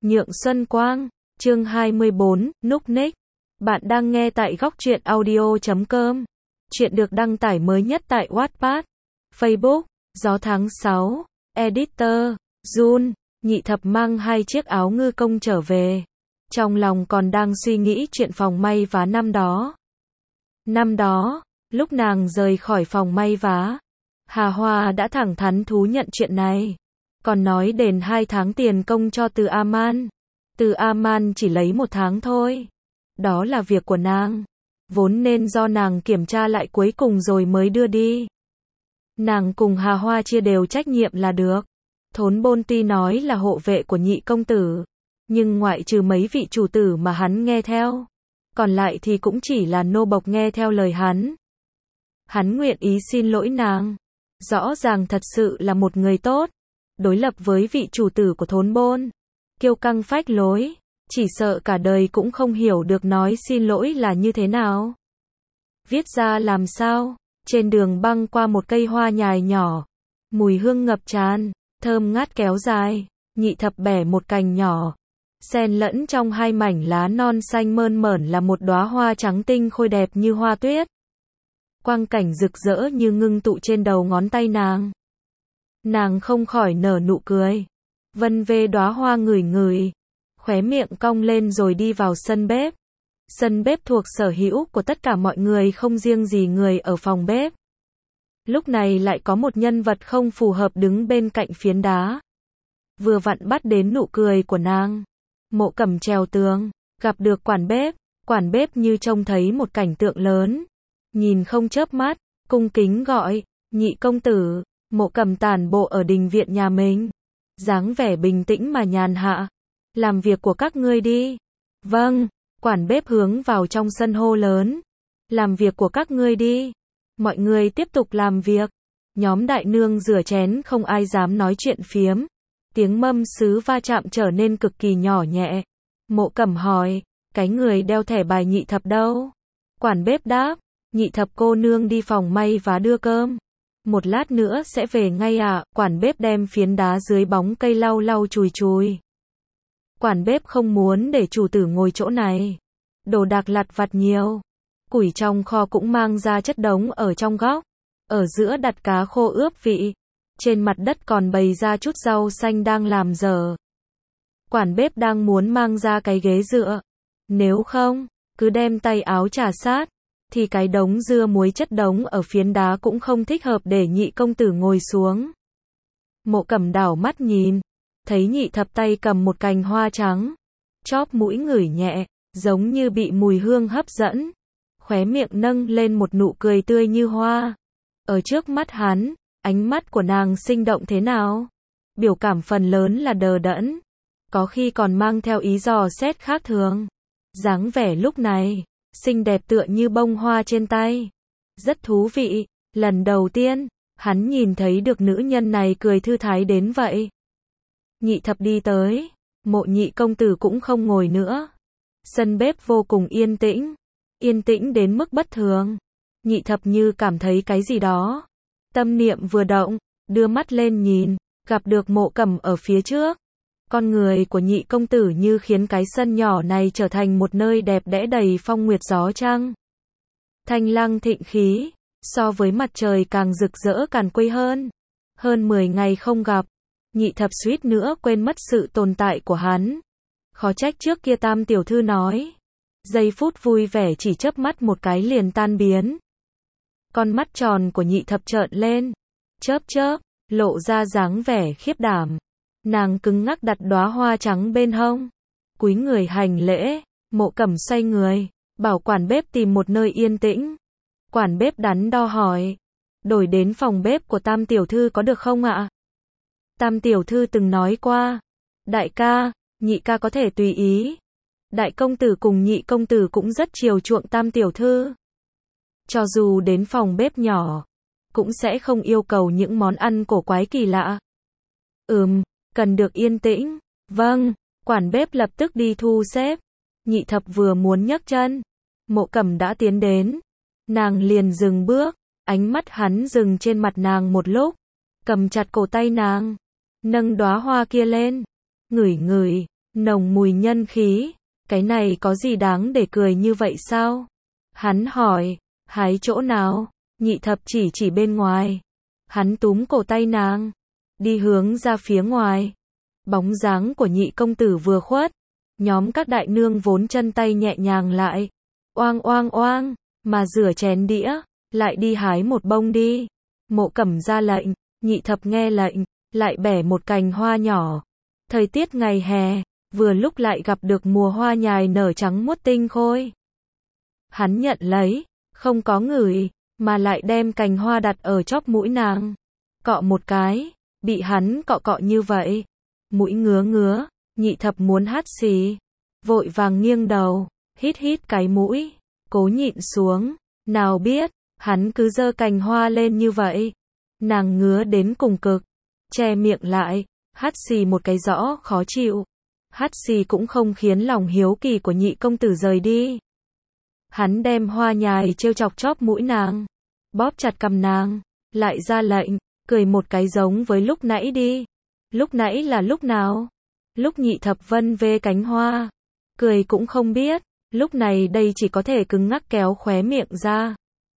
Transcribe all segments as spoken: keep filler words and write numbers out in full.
Nhượng Xuân Quang, chương hai mươi bốn, Núc Ních. Bạn đang nghe tại góc truyện audio chấm com. Chuyện được đăng tải mới nhất tại Wattpad, Facebook, Gió tháng sáu, Editor, Jun. Nhị thập mang hai chiếc áo ngư công trở về. Trong lòng còn đang suy nghĩ chuyện phòng may vá năm đó. Năm đó, lúc nàng rời khỏi phòng may vá, Hà Hoa đã thẳng thắn thú nhận chuyện này. Còn nói đền hai tháng tiền công cho Từ A-man. Từ A-man chỉ lấy một tháng thôi. Đó là việc của nàng. Vốn nên do nàng kiểm tra lại cuối cùng rồi mới đưa đi. Nàng cùng Hà Hoa chia đều trách nhiệm là được. Thốn Bôn tuy nói là hộ vệ của nhị công tử, nhưng ngoại trừ mấy vị chủ tử mà hắn nghe theo, còn lại thì cũng chỉ là nô bộc nghe theo lời hắn. Hắn nguyện ý xin lỗi nàng. Rõ ràng thật sự là một người tốt. Đối lập với vị chủ tử của Thốn Bôn, kiêu căng phách lối, chỉ sợ cả đời cũng không hiểu được nói xin lỗi là như thế nào. Viết ra làm sao? Trên đường băng qua một cây hoa nhài nhỏ, mùi hương ngập tràn, thơm ngát kéo dài. Nhị thập bẻ một cành nhỏ, xen lẫn trong hai mảnh lá non xanh mơn mởn là một đóa hoa trắng tinh khôi đẹp như hoa tuyết. Quang cảnh rực rỡ như ngưng tụ trên đầu ngón tay nàng. Nàng không khỏi nở nụ cười. Vân vê đóa hoa ngửi ngửi, khóe miệng cong lên rồi đi vào sân bếp. Sân bếp thuộc sở hữu của tất cả mọi người không riêng gì người ở phòng bếp. Lúc này lại có một nhân vật không phù hợp đứng bên cạnh phiến đá. Vừa vặn bắt đến nụ cười của nàng. Mộ Cẩm trèo tường, gặp được quản bếp. Quản bếp như trông thấy một cảnh tượng lớn, nhìn không chớp mắt, cung kính gọi, nhị công tử. Mộ Cẩm tản bộ ở đình viện nhà mình, dáng vẻ bình tĩnh mà nhàn hạ. Làm việc của các ngươi đi. Vâng. Quản bếp hướng vào trong sân hô lớn. Làm việc của các ngươi đi. Mọi người tiếp tục làm việc. Nhóm đại nương rửa chén không ai dám nói chuyện phiếm. Tiếng mâm sứ va chạm trở nên cực kỳ nhỏ nhẹ. Mộ Cẩm hỏi, cái người đeo thẻ bài nhị thập đâu? Quản bếp đáp, nhị thập cô nương đi phòng may và đưa cơm. Một lát nữa sẽ về ngay ạ. À. Quản bếp đem phiến đá dưới bóng cây lau lau chùi chùi. Quản bếp không muốn để chủ tử ngồi chỗ này. Đồ đạc lặt vặt nhiều. Củi trong kho cũng mang ra chất đống ở trong góc. Ở giữa đặt cá khô ướp vị. Trên mặt đất còn bày ra chút rau xanh đang làm dở. Quản bếp đang muốn mang ra cái ghế dựa. Nếu không, cứ đem tay áo trà sát, thì cái đống dưa muối chất đống ở phiến đá cũng không thích hợp để nhị công tử ngồi xuống. Mộ Cẩm đảo mắt nhìn, thấy nhị thập tay cầm một cành hoa trắng, chóp mũi ngửi nhẹ, giống như bị mùi hương hấp dẫn. Khóe miệng nâng lên một nụ cười tươi như hoa. Ở trước mắt hắn, ánh mắt của nàng sinh động thế nào? Biểu cảm phần lớn là đờ đẫn, có khi còn mang theo ý dò xét khác thường. Dáng vẻ lúc này, xinh đẹp tựa như bông hoa trên tay. Rất thú vị, lần đầu tiên, hắn nhìn thấy được nữ nhân này cười thư thái đến vậy. Nhị thập đi tới, Mộ nhị công tử cũng không ngồi nữa. Sân bếp vô cùng yên tĩnh, yên tĩnh đến mức bất thường. Nhị thập như cảm thấy cái gì đó. Tâm niệm vừa động, đưa mắt lên nhìn, gặp được Mộ Cẩm ở phía trước. Con người của nhị công tử như khiến cái sân nhỏ này trở thành một nơi đẹp đẽ đầy phong nguyệt gió trăng. Thanh lăng thịnh khí, so với mặt trời càng rực rỡ càng quây hơn. Hơn mười ngày không gặp, nhị thập suýt nữa quên mất sự tồn tại của hắn. Khó trách trước kia Tam tiểu thư nói, giây phút vui vẻ chỉ chớp mắt một cái liền tan biến. Con mắt tròn của nhị thập trợn lên, chớp chớp, lộ ra dáng vẻ khiếp đảm. Nàng cứng ngắc đặt đóa hoa trắng bên hông, cúi người hành lễ. Mộ Cẩm xoay người, bảo quản bếp tìm một nơi yên tĩnh. Quản bếp đắn đo hỏi, đổi đến phòng bếp của Tam tiểu thư có được không ạ? Tam tiểu thư từng nói qua, đại ca, nhị ca có thể tùy ý. Đại công tử cùng nhị công tử cũng rất chiều chuộng Tam tiểu thư. Cho dù đến phòng bếp nhỏ, cũng sẽ không yêu cầu những món ăn cổ quái kỳ lạ. Ừm, cần được yên tĩnh. Vâng, quản bếp lập tức đi thu xếp. Nhị thập vừa muốn nhấc chân, Mộ Cẩm đã tiến đến. Nàng liền dừng bước, ánh mắt hắn dừng trên mặt nàng một lúc, cầm chặt cổ tay nàng, nâng đóa hoa kia lên, ngửi ngửi, nồng mùi nhân khí. Cái này có gì đáng để cười như vậy sao? Hắn hỏi, hái chỗ nào? Nhị thập chỉ chỉ bên ngoài. Hắn túm cổ tay nàng, đi hướng ra phía ngoài. Bóng dáng của nhị công tử vừa khuất, nhóm các đại nương vốn chân tay nhẹ nhàng lại. Oang oang oang, mà rửa chén đĩa, lại đi hái một bông đi. Mộ Cẩm ra lệnh, nhị thập nghe lệnh, lại bẻ một cành hoa nhỏ. Thời tiết ngày hè, vừa lúc lại gặp được mùa hoa nhài nở trắng muốt tinh khôi. Hắn nhận lấy, không có ngửi, mà lại đem cành hoa đặt ở chóp mũi nàng. Cọ một cái, bị hắn cọ cọ như vậy. Mũi ngứa ngứa, nhị thập muốn hắt xì. Vội vàng nghiêng đầu, hít hít cái mũi, cố nhịn xuống. Nào biết, hắn cứ giơ cành hoa lên như vậy. Nàng ngứa đến cùng cực, che miệng lại, hắt xì một cái rõ khó chịu. Hắt xì cũng không khiến lòng hiếu kỳ của nhị công tử rời đi. Hắn đem hoa nhài trêu chọc chóp mũi nàng, bóp chặt cằm nàng, lại ra lệnh, cười một cái giống với lúc nãy đi. Lúc nãy là lúc nào? Lúc nhị thập vân vê cánh hoa, cười cũng không biết, lúc này đây chỉ có thể cứng ngắc kéo khóe miệng ra.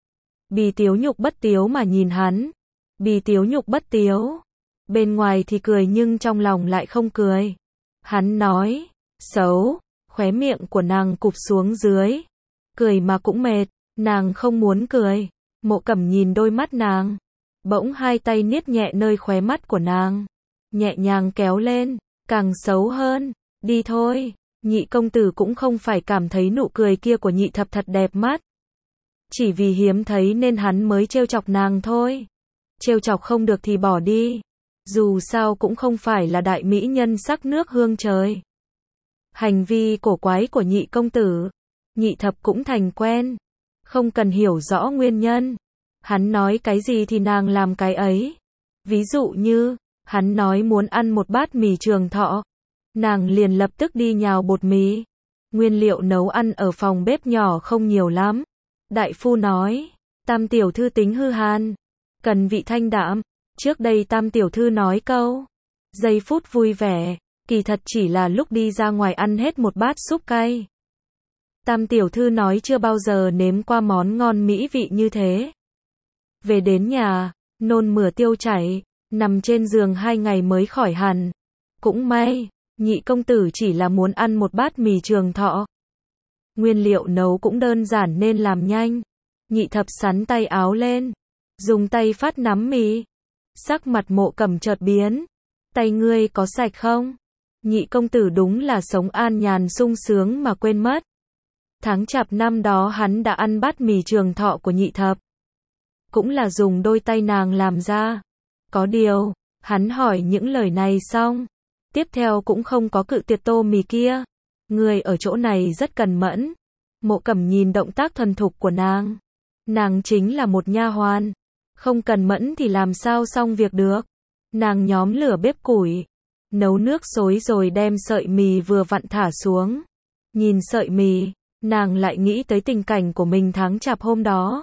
Bì tiếu nhục bất tiếu mà nhìn hắn, bì tiếu nhục bất tiếu, bên ngoài thì cười nhưng trong lòng lại không cười. Hắn nói, xấu, khóe miệng của nàng cụp xuống dưới, cười mà cũng mệt, nàng không muốn cười. Mộ Cẩm nhìn đôi mắt nàng, bỗng hai tay niết nhẹ nơi khóe mắt của nàng, nhẹ nhàng kéo lên, càng xấu hơn. Đi thôi. Nhị công tử cũng không phải cảm thấy nụ cười kia của nhị thập thật đẹp mắt, chỉ vì hiếm thấy nên hắn mới trêu chọc nàng thôi. Trêu chọc không được thì bỏ đi, dù sao cũng không phải là đại mỹ nhân sắc nước hương trời. Hành vi cổ quái của nhị công tử, nhị thập cũng thành quen, không cần hiểu rõ nguyên nhân. Hắn nói cái gì thì nàng làm cái ấy. Ví dụ như, hắn nói muốn ăn một bát mì Trường Thọ, nàng liền lập tức đi nhào bột mì. Nguyên liệu nấu ăn ở phòng bếp nhỏ không nhiều lắm. Đại phu nói, Tam tiểu thư tính hư hàn, cần vị thanh đạm. Trước đây Tam tiểu thư nói câu, giây phút vui vẻ, kỳ thật chỉ là lúc đi ra ngoài ăn hết một bát súp cay. Tam tiểu thư nói chưa bao giờ nếm qua món ngon mỹ vị như thế. Về đến nhà, nôn mửa tiêu chảy, nằm trên giường hai ngày mới khỏi hẳn. Cũng may, nhị công tử chỉ là muốn ăn một bát mì Trường Thọ. Nguyên liệu nấu cũng đơn giản nên làm nhanh. Nhị thập sắn tay áo lên, dùng tay phát nắm mì. Sắc mặt Mộ Cẩm chợt biến. Tay ngươi có sạch không? Nhị công tử đúng là sống an nhàn sung sướng mà quên mất. Tháng chạp năm đó hắn đã ăn bát mì Trường Thọ của nhị thập, cũng là dùng đôi tay nàng làm ra. Có điều, hắn hỏi những lời này xong, tiếp theo cũng không có cự tuyệt tô mì kia. Người ở chỗ này rất cần mẫn. Mộ Cẩm nhìn động tác thuần thục của nàng. Nàng chính là một nha hoàn, không cần mẫn thì làm sao xong việc được. Nàng nhóm lửa bếp củi, nấu nước sôi rồi đem sợi mì vừa vặn thả xuống. Nhìn sợi mì, nàng lại nghĩ tới tình cảnh của mình tháng chạp hôm đó.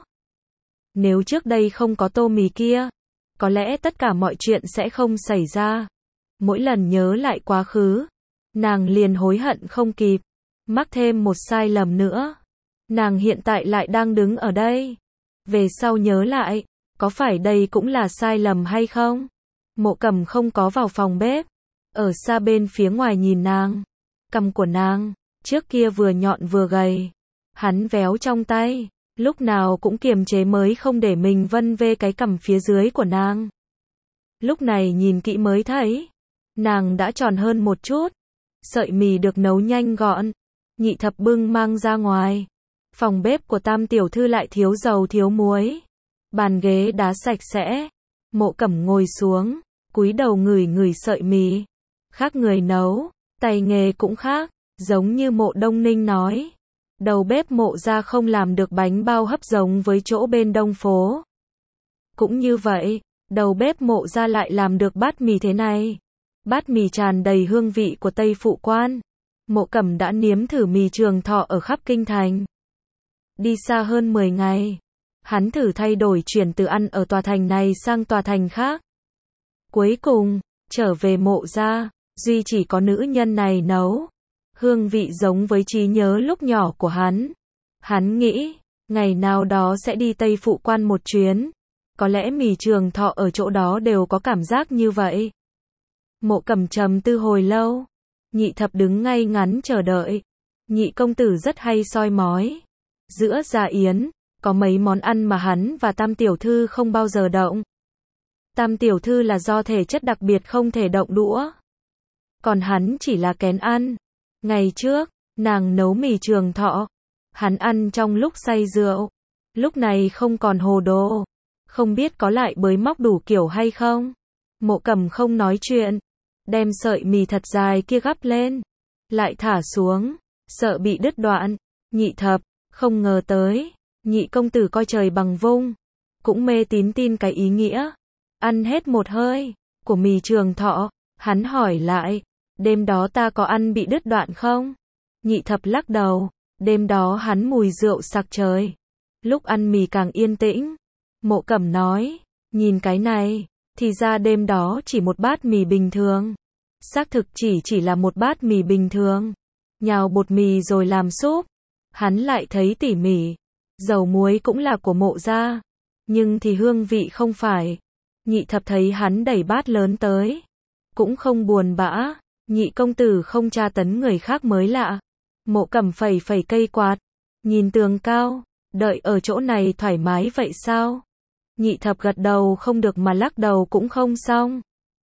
Nếu trước đây không có tô mì kia, có lẽ tất cả mọi chuyện sẽ không xảy ra. Mỗi lần nhớ lại quá khứ, nàng liền hối hận không kịp, mắc thêm một sai lầm nữa. Nàng hiện tại lại đang đứng ở đây. Về sau nhớ lại, có phải đây cũng là sai lầm hay không? Mộ Cẩm không có vào phòng bếp, ở xa bên phía ngoài nhìn nàng. Cằm của nàng, trước kia vừa nhọn vừa gầy, hắn véo trong tay, lúc nào cũng kiềm chế mới không để mình vân vê cái cằm phía dưới của nàng. Lúc này nhìn kỹ mới thấy, nàng đã tròn hơn một chút. Sợi mì được nấu nhanh gọn, nhị thập bưng mang ra ngoài. Phòng bếp của Tam tiểu thư lại thiếu dầu thiếu muối, bàn ghế đá sạch sẽ. Mộ Cẩm ngồi xuống, cúi đầu ngửi ngửi sợi mì. Khác người nấu, tay nghề cũng khác, giống như Mộ Đông Ninh nói, đầu bếp Mộ gia không làm được bánh bao hấp giống với chỗ bên Đông phố. Cũng như vậy, đầu bếp Mộ gia lại làm được bát mì thế này. Bát mì tràn đầy hương vị của Tây Phụ Quan. Mộ Cẩm đã nếm thử mì Trường Thọ ở khắp kinh thành. Đi xa hơn mười ngày, hắn thử thay đổi chuyển từ ăn ở tòa thành này sang tòa thành khác. Cuối cùng, trở về Mộ gia, duy chỉ có nữ nhân này nấu. hương vị giống với trí nhớ lúc nhỏ của hắn. Hắn nghĩ, ngày nào đó sẽ đi Tây Phụ Quan một chuyến. Có lẽ Mì Trường Thọ ở chỗ đó đều có cảm giác như vậy. Mộ Cẩm trầm tư hồi lâu. Nhị thập đứng ngay ngắn chờ đợi. Nhị công tử rất hay soi mói. Giữa gia yến, có mấy món ăn mà hắn và Tam tiểu thư không bao giờ động. Tam tiểu thư là do thể chất đặc biệt không thể động đũa. Còn hắn chỉ là kén ăn. Ngày trước, nàng nấu Mì Trường Thọ. Hắn ăn trong lúc say rượu. Lúc này không còn hồ đồ. Không biết có lại bới móc đủ kiểu hay không. Mộ Cẩm không nói chuyện. Đem sợi mì thật dài kia gắp lên. Lại thả xuống. Sợ bị đứt đoạn. Nhị thập, không ngờ tới. Nhị công tử coi trời bằng vung. Cũng mê tín tin cái ý nghĩa. Ăn hết một hơi. Của Mì Trường Thọ. Hắn hỏi lại. Đêm đó ta có ăn bị đứt đoạn không? Nhị thập lắc đầu. Đêm đó hắn mùi rượu sặc trời. Lúc ăn mì càng yên tĩnh. Mộ Cẩm nói. Nhìn cái này. Thì ra đêm đó chỉ một bát mì bình thường. Xác thực chỉ chỉ là một bát mì bình thường. Nhào bột mì rồi làm súp. Hắn lại thấy tỉ mỉ. Dầu muối cũng là của Mộ gia. Nhưng thì hương vị không phải. Nhị thập thấy hắn đẩy bát lớn tới. Cũng không buồn bã. Nhị công tử không tra tấn người khác mới lạ. Mộ Cẩm phẩy phẩy cây quạt. Nhìn tường cao. Đợi ở chỗ này thoải mái vậy sao? Nhị thập gật đầu không được mà lắc đầu cũng không xong.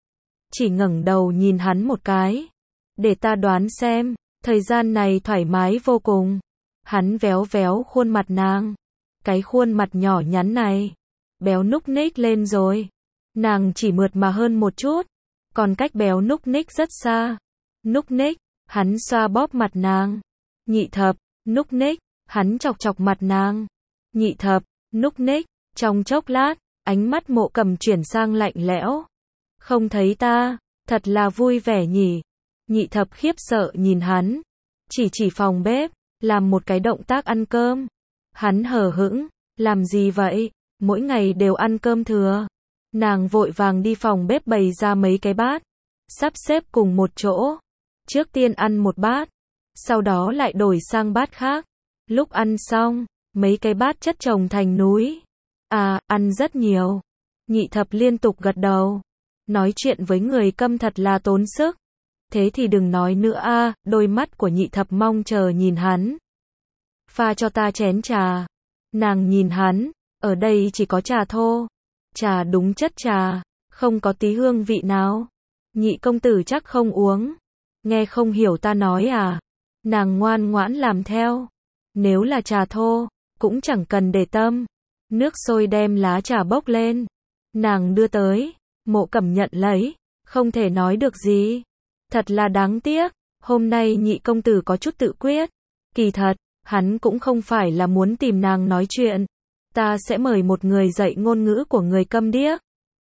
Chỉ ngẩng đầu nhìn hắn một cái. Để ta đoán xem. Thời gian này thoải mái vô cùng. Hắn véo véo khuôn mặt nàng. Cái khuôn mặt nhỏ nhắn này. Béo núc ních lên rồi. Nàng chỉ mượt mà hơn một chút. Còn cách béo núc ních rất xa. Núc ních. Hắn xoa bóp mặt nàng. Nhị thập. Núc ních. Hắn chọc chọc mặt nàng. Nhị thập. Núc ních. Trong chốc lát. Ánh mắt Mộ Cẩm chuyển sang lạnh lẽo. Không thấy ta. Thật là vui vẻ nhỉ. Nhị thập khiếp sợ nhìn hắn. Chỉ chỉ phòng bếp. Làm một cái động tác ăn cơm. Hắn hờ hững. Làm gì vậy? Mỗi ngày đều ăn cơm thừa. Nàng vội vàng đi phòng bếp bày ra mấy cái bát. Sắp xếp cùng một chỗ. Trước tiên ăn một bát. Sau đó lại đổi sang bát khác. Lúc ăn xong, mấy cái bát chất chồng thành núi. À, ăn rất nhiều. Nhị thập liên tục gật đầu. Nói chuyện với người câm thật là tốn sức. Thế thì đừng nói nữa a. Đôi mắt của nhị thập mong chờ nhìn hắn. Pha cho ta chén trà. Nàng nhìn hắn. Ở đây chỉ có trà thô. Trà đúng chất trà. Không có tí hương vị nào. Nhị công tử chắc không uống. Nghe không hiểu ta nói à. Nàng ngoan ngoãn làm theo. Nếu là trà thô, cũng chẳng cần để tâm. Nước sôi đem lá trà bốc lên. Nàng đưa tới. Mộ Cẩm nhận lấy. Không thể nói được gì. Thật là đáng tiếc. Hôm nay nhị công tử có chút tự quyết. Kỳ thật, hắn cũng không phải là muốn tìm nàng nói chuyện. Ta sẽ mời một người dạy ngôn ngữ của người câm điếc.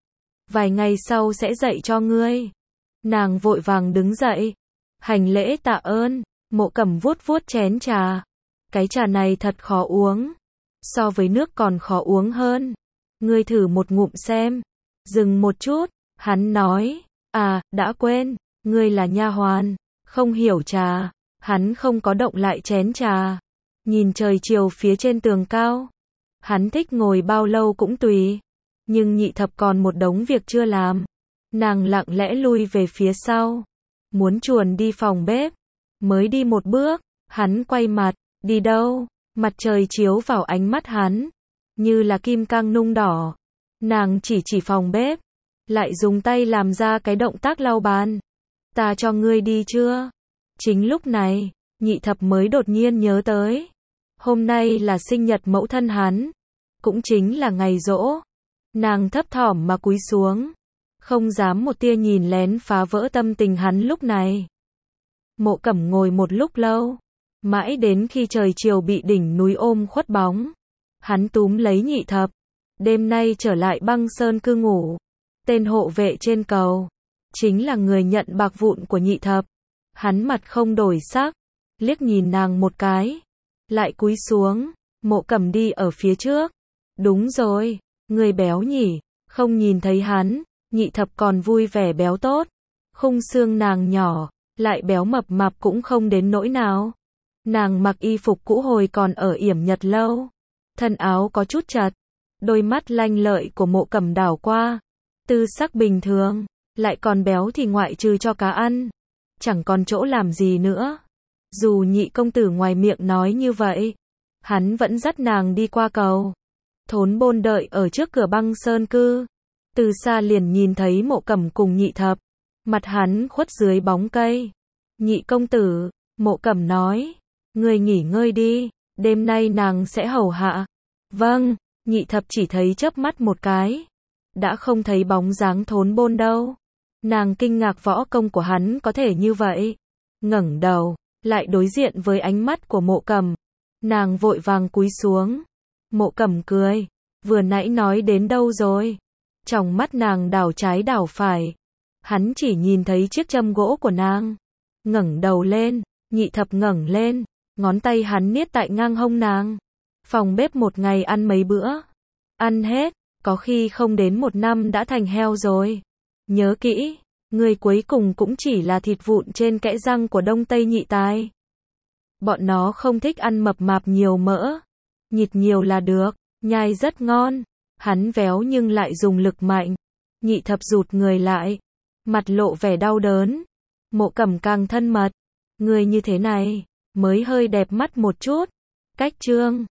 Vài ngày sau sẽ dạy cho ngươi. Nàng vội vàng đứng dậy. Hành lễ tạ ơn. Mộ Cẩm vuốt vuốt chén trà. Cái trà này thật khó uống. So với nước còn khó uống hơn. Ngươi thử một ngụm xem. Dừng một chút. Hắn nói. À, đã quên. Ngươi là nha hoàn. Không hiểu trà. Hắn không có động lại chén trà. Nhìn trời chiều phía trên tường cao. Hắn thích ngồi bao lâu cũng tùy. Nhưng nhị thập còn một đống việc chưa làm. Nàng lặng lẽ lui về phía sau. Muốn chuồn đi phòng bếp. Mới đi một bước. Hắn quay mặt. Đi đâu? Mặt trời chiếu vào ánh mắt hắn. Như là kim cang nung đỏ. Nàng chỉ chỉ phòng bếp. Lại dùng tay làm ra cái động tác lau bàn. Ta cho ngươi đi chưa? Chính lúc này, nhị thập mới đột nhiên nhớ tới. Hôm nay là sinh nhật mẫu thân hắn. Cũng chính là ngày giỗ. Nàng thấp thỏm mà cúi xuống. Không dám một tia nhìn lén phá vỡ tâm tình hắn lúc này. Mộ Cẩm ngồi một lúc lâu. Mãi đến khi trời chiều bị đỉnh núi ôm khuất bóng. Hắn túm lấy nhị thập. Đêm nay trở lại Băng Sơn cư ngụ. Tên hộ vệ trên cầu. Chính là người nhận bạc vụn của nhị thập. Hắn mặt không đổi sắc. Liếc nhìn nàng một cái. Lại cúi xuống. Mộ Cẩm đi ở phía trước. Đúng rồi. Người béo nhỉ. Không nhìn thấy hắn. Nhị thập còn vui vẻ béo tốt. Khung xương nàng nhỏ. lại béo mập mạp cũng không đến nỗi nào. Nàng mặc y phục cũ hồi còn ở yểm Nhật lâu, thân áo có chút chật, đôi mắt lanh lợi của Mộ Cẩm đảo qua, tư sắc bình thường, lại còn béo thì ngoại trừ cho cá ăn, chẳng còn chỗ làm gì nữa. Dù nhị công tử ngoài miệng nói như vậy, hắn vẫn dắt nàng đi qua cầu. Thốn Bôn đợi ở trước cửa Băng Sơn Cư, từ xa liền nhìn thấy Mộ Cẩm cùng nhị thập, mặt hắn khuất dưới bóng cây. Nhị công tử, Mộ Cẩm nói, người nghỉ ngơi đi, đêm nay nàng sẽ hầu hạ. Vâng, nhị thập chỉ thấy chớp mắt một cái, đã không thấy bóng dáng Thốn Bôn đâu. Nàng kinh ngạc võ công của hắn có thể như vậy, ngẩng đầu, lại đối diện với ánh mắt của Mộ Cẩm. Nàng vội vàng cúi xuống. Mộ Cẩm cười, vừa nãy nói đến đâu rồi? Trong mắt nàng đảo trái đảo phải, hắn chỉ nhìn thấy chiếc châm gỗ của nàng. Ngẩng đầu lên, nhị thập ngẩng lên, ngón tay hắn niết tại ngang hông nàng. Phòng bếp một ngày ăn mấy bữa? Ăn hết, có khi không đến một năm đã thành heo rồi. Nhớ kỹ, người cuối cùng cũng chỉ là thịt vụn trên kẽ răng của Đông Tây nhị tài. Bọn nó không thích ăn mập mạp nhiều mỡ, nhịt nhiều là được, nhai rất ngon. Hắn véo nhưng lại dùng lực mạnh. Nhị thập rụt người lại, mặt lộ vẻ đau đớn. Mộ Cẩm càng thân mật, người như thế này mới hơi đẹp mắt một chút. Cách trương